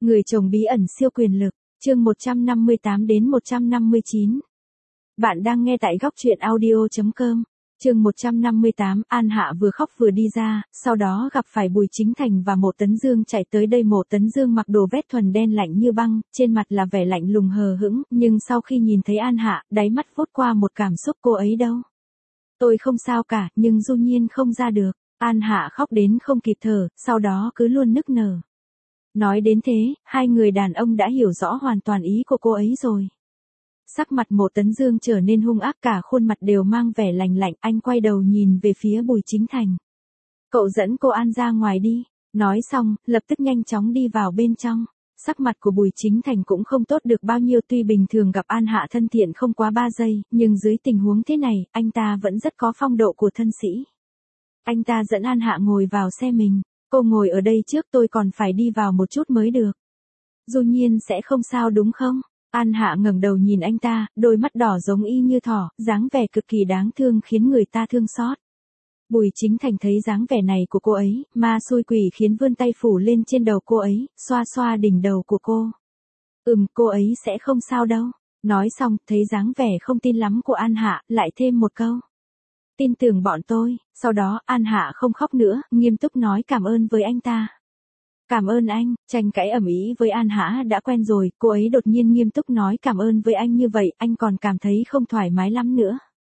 Người chồng bí ẩn siêu quyền lực, chương 158 đến 159. Bạn đang nghe tại góc truyện audio.com. Chương 158, An Hạ vừa khóc vừa đi ra, sau đó gặp phải Bùi Chính Thành và Mộ Tấn Dương chạy tới đây. Mộ Tấn Dương mặc đồ vest thuần đen lạnh như băng, trên mặt là vẻ lạnh lùng hờ hững, nhưng sau khi nhìn thấy An Hạ, đáy mắt vút qua một cảm xúc. Cô ấy đâu? Tôi không sao cả, nhưng Du Nhiên không ra được. An Hạ khóc đến không kịp thở, sau đó cứ luôn nức nở. Nói đến thế, hai người đàn ông đã hiểu rõ hoàn toàn ý của cô ấy rồi. Sắc mặt Mộ Tấn Dương trở nên hung ác, cả khuôn mặt đều mang vẻ lạnh lạnh. Anh quay đầu nhìn về phía Bùi Chính Thành. Cậu dẫn cô An ra ngoài đi. Nói xong, lập tức nhanh chóng đi vào bên trong. Sắc mặt của Bùi Chính Thành cũng không tốt được bao nhiêu. Tuy bình thường gặp An Hạ thân thiện không quá 3 giây, nhưng dưới tình huống thế này, anh ta vẫn rất có phong độ của thân sĩ. Anh ta dẫn An Hạ ngồi vào xe mình. Cô ngồi ở đây trước, tôi còn phải đi vào một chút mới được. Du Nhiên sẽ không sao đúng không? An Hạ ngẩng đầu nhìn anh ta, đôi mắt đỏ giống y như thỏ, dáng vẻ cực kỳ đáng thương khiến người ta thương xót. Bùi Chính Thành thấy dáng vẻ này của cô ấy, ma xui quỷ khiến, vươn tay phủ lên trên đầu cô ấy, xoa xoa đỉnh đầu của cô. Cô ấy sẽ không sao đâu. Nói xong, thấy dáng vẻ không tin lắm của An Hạ, lại thêm một câu. Tin tưởng bọn tôi. Sau đó, An Hạ không khóc nữa, nghiêm túc nói cảm ơn với anh ta. Cảm ơn anh. Tranh cãi ầm ĩ với An Hạ đã quen rồi, cô ấy đột nhiên nghiêm túc nói cảm ơn với anh như vậy, anh còn cảm thấy không thoải mái lắm nữa.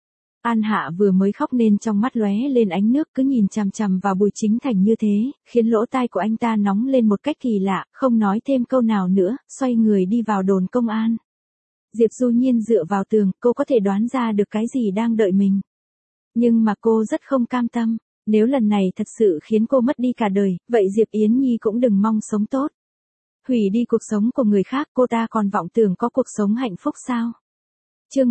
An Hạ vừa mới khóc nên trong mắt lóe lên ánh nước, cứ nhìn chằm chằm vào Bùi Chính Thành như thế, khiến lỗ tai của anh ta nóng lên một cách kỳ lạ, không nói thêm câu nào nữa, xoay người đi vào đồn công an. Diệp Du Nhiên dựa vào tường, cô có thể đoán ra được cái gì đang đợi mình. Nhưng mà cô rất không cam tâm. Nếu lần này thật sự khiến cô mất đi cả đời, vậy Diệp Yến Nhi cũng đừng mong sống tốt. Hủy đi cuộc sống của người khác, cô ta còn vọng tưởng có cuộc sống hạnh phúc sao? Chương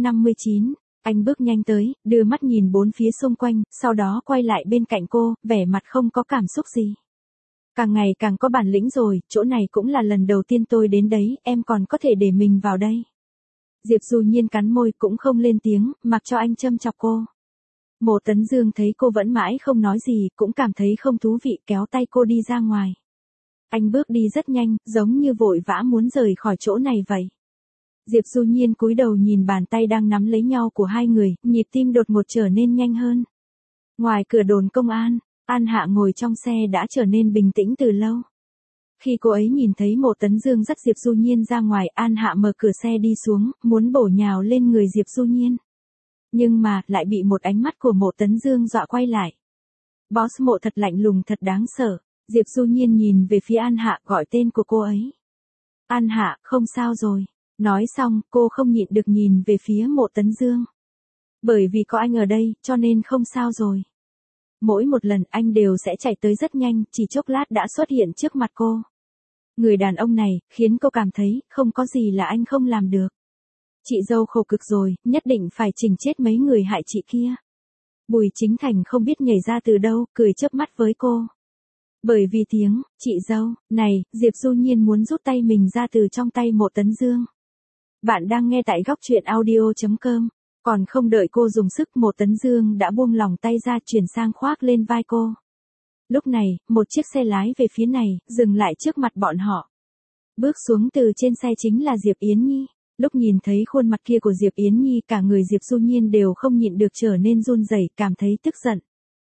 159, anh bước nhanh tới, đưa mắt nhìn bốn phía xung quanh, sau đó quay lại bên cạnh cô, vẻ mặt không có cảm xúc gì. Càng ngày càng có bản lĩnh rồi, chỗ này cũng là lần đầu tiên tôi đến đấy, em còn có thể để mình vào đây. Diệp Du Nhiên cắn môi cũng không lên tiếng, mặc cho anh châm chọc cô. Mộ Tấn Dương thấy cô vẫn mãi không nói gì, cũng cảm thấy không thú vị, kéo tay cô đi ra ngoài. Anh bước đi rất nhanh, giống như vội vã muốn rời khỏi chỗ này vậy. Diệp Du Nhiên cúi đầu nhìn bàn tay đang nắm lấy nhau của hai người, nhịp tim đột ngột trở nên nhanh hơn. Ngoài cửa đồn công an, An Hạ ngồi trong xe đã trở nên bình tĩnh từ lâu. Khi cô ấy nhìn thấy Mộ Tấn Dương dắt Diệp Du Nhiên ra ngoài, An Hạ mở cửa xe đi xuống, muốn bổ nhào lên người Diệp Du Nhiên. Nhưng mà, lại bị một ánh mắt của Mộ Tấn Dương dọa quay lại. Boss Mộ thật lạnh lùng, thật đáng sợ. Diệp Du Nhiên nhìn về phía An Hạ, gọi tên của cô ấy. An Hạ, không sao rồi. Nói xong, cô không nhịn được nhìn về phía Mộ Tấn Dương. Bởi vì có anh ở đây, cho nên không sao rồi. Mỗi một lần anh đều sẽ chạy tới rất nhanh, chỉ chốc lát đã xuất hiện trước mặt cô. Người đàn ông này, khiến cô cảm thấy, không có gì là anh không làm được. Chị dâu khổ cực rồi, nhất định phải chỉnh chết mấy người hại chị kia. Bùi Chính Thành không biết nhảy ra từ đâu, cười chớp mắt với cô. Bởi vì tiếng, chị dâu, này, Diệp Du Nhiên muốn rút tay mình ra từ trong tay Mộ Tấn Dương. Bạn đang nghe tại góc truyện audio.com. Còn không đợi cô dùng sức, Mộ Tấn Dương đã buông lòng tay ra, chuyển sang khoác lên vai cô. Lúc này, một chiếc xe lái về phía này, dừng lại trước mặt bọn họ. Bước xuống từ trên xe chính là Diệp Yến Nhi. Lúc nhìn thấy khuôn mặt kia của Diệp Yến Nhi, cả người Diệp Du Nhiên đều không nhịn được trở nên run rẩy, cảm thấy tức giận.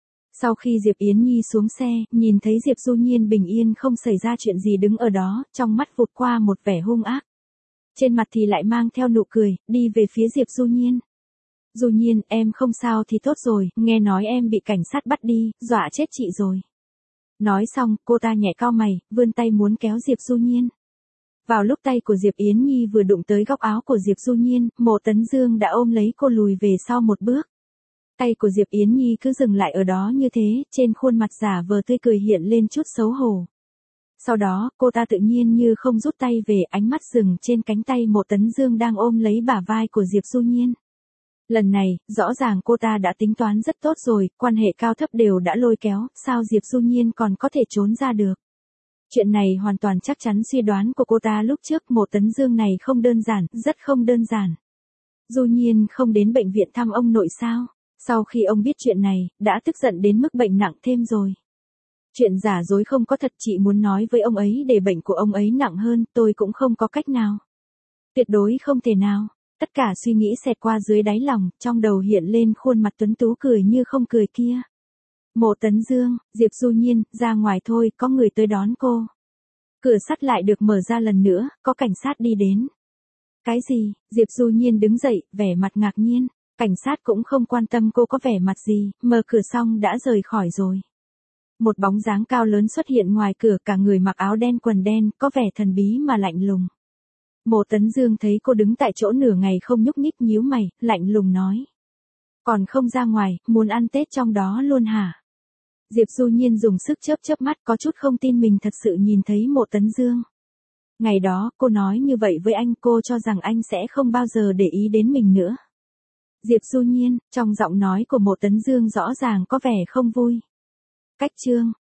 Sau khi Diệp Yến Nhi xuống xe, nhìn thấy Diệp Du Nhiên bình yên không xảy ra chuyện gì đứng ở đó, trong mắt vụt qua một vẻ hung ác. Trên mặt thì lại mang theo nụ cười, đi về phía Diệp Du Nhiên. Du Nhiên, em không sao thì tốt rồi, nghe nói em bị cảnh sát bắt đi, dọa chết chị rồi. Nói xong, cô ta nhẹ cau mày, vươn tay muốn kéo Diệp Du Nhiên. Vào lúc tay của Diệp Yến Nhi vừa đụng tới góc áo của Diệp Du Nhiên, Mộ Tấn Dương đã ôm lấy cô lùi về sau một bước. Tay của Diệp Yến Nhi cứ dừng lại ở đó như thế, trên khuôn mặt giả vờ tươi cười hiện lên chút xấu hổ. Sau đó, cô ta tự nhiên như không rút tay về, ánh mắt dừng trên cánh tay Mộ Tấn Dương đang ôm lấy bả vai của Diệp Du Nhiên. Lần này, rõ ràng cô ta đã tính toán rất tốt rồi, quan hệ cao thấp đều đã lôi kéo, sao Diệp Du Nhiên còn có thể trốn ra được. Chuyện này hoàn toàn chắc chắn suy đoán của cô ta lúc trước. Mộ Tấn Dương này không đơn giản, rất không đơn giản. Du Nhiên không đến bệnh viện thăm ông nội sao? Sau khi ông biết chuyện này, đã tức giận đến mức bệnh nặng thêm rồi. Chuyện giả dối không có thật, chị muốn nói với ông ấy để bệnh của ông ấy nặng hơn, tôi cũng không có cách nào. Tuyệt đối không thể nào. Tất cả suy nghĩ xẹt qua dưới đáy lòng, trong đầu hiện lên khuôn mặt tuấn tú cười như không cười kia. Mộ Tấn Dương, Diệp Du Nhiên, ra ngoài thôi, có người tới đón cô. Cửa sắt lại được mở ra lần nữa, có cảnh sát đi đến. Cái gì? Diệp Du Nhiên đứng dậy, vẻ mặt ngạc nhiên. Cảnh sát cũng không quan tâm cô có vẻ mặt gì, mở cửa xong đã rời khỏi rồi. Một bóng dáng cao lớn xuất hiện ngoài cửa, cả người mặc áo đen quần đen, có vẻ thần bí mà lạnh lùng. Mộ Tấn Dương thấy cô đứng tại chỗ nửa ngày không nhúc nhích, nhíu mày, lạnh lùng nói. Còn không ra ngoài, muốn ăn Tết trong đó luôn hả? Diệp Du Nhiên dùng sức chớp chớp mắt, có chút không tin mình thật sự nhìn thấy Mộ Tấn Dương. Ngày đó, cô nói như vậy với anh, cô cho rằng anh sẽ không bao giờ để ý đến mình nữa. Diệp Du Nhiên, trong giọng nói của Mộ Tấn Dương rõ ràng có vẻ không vui. Cách chương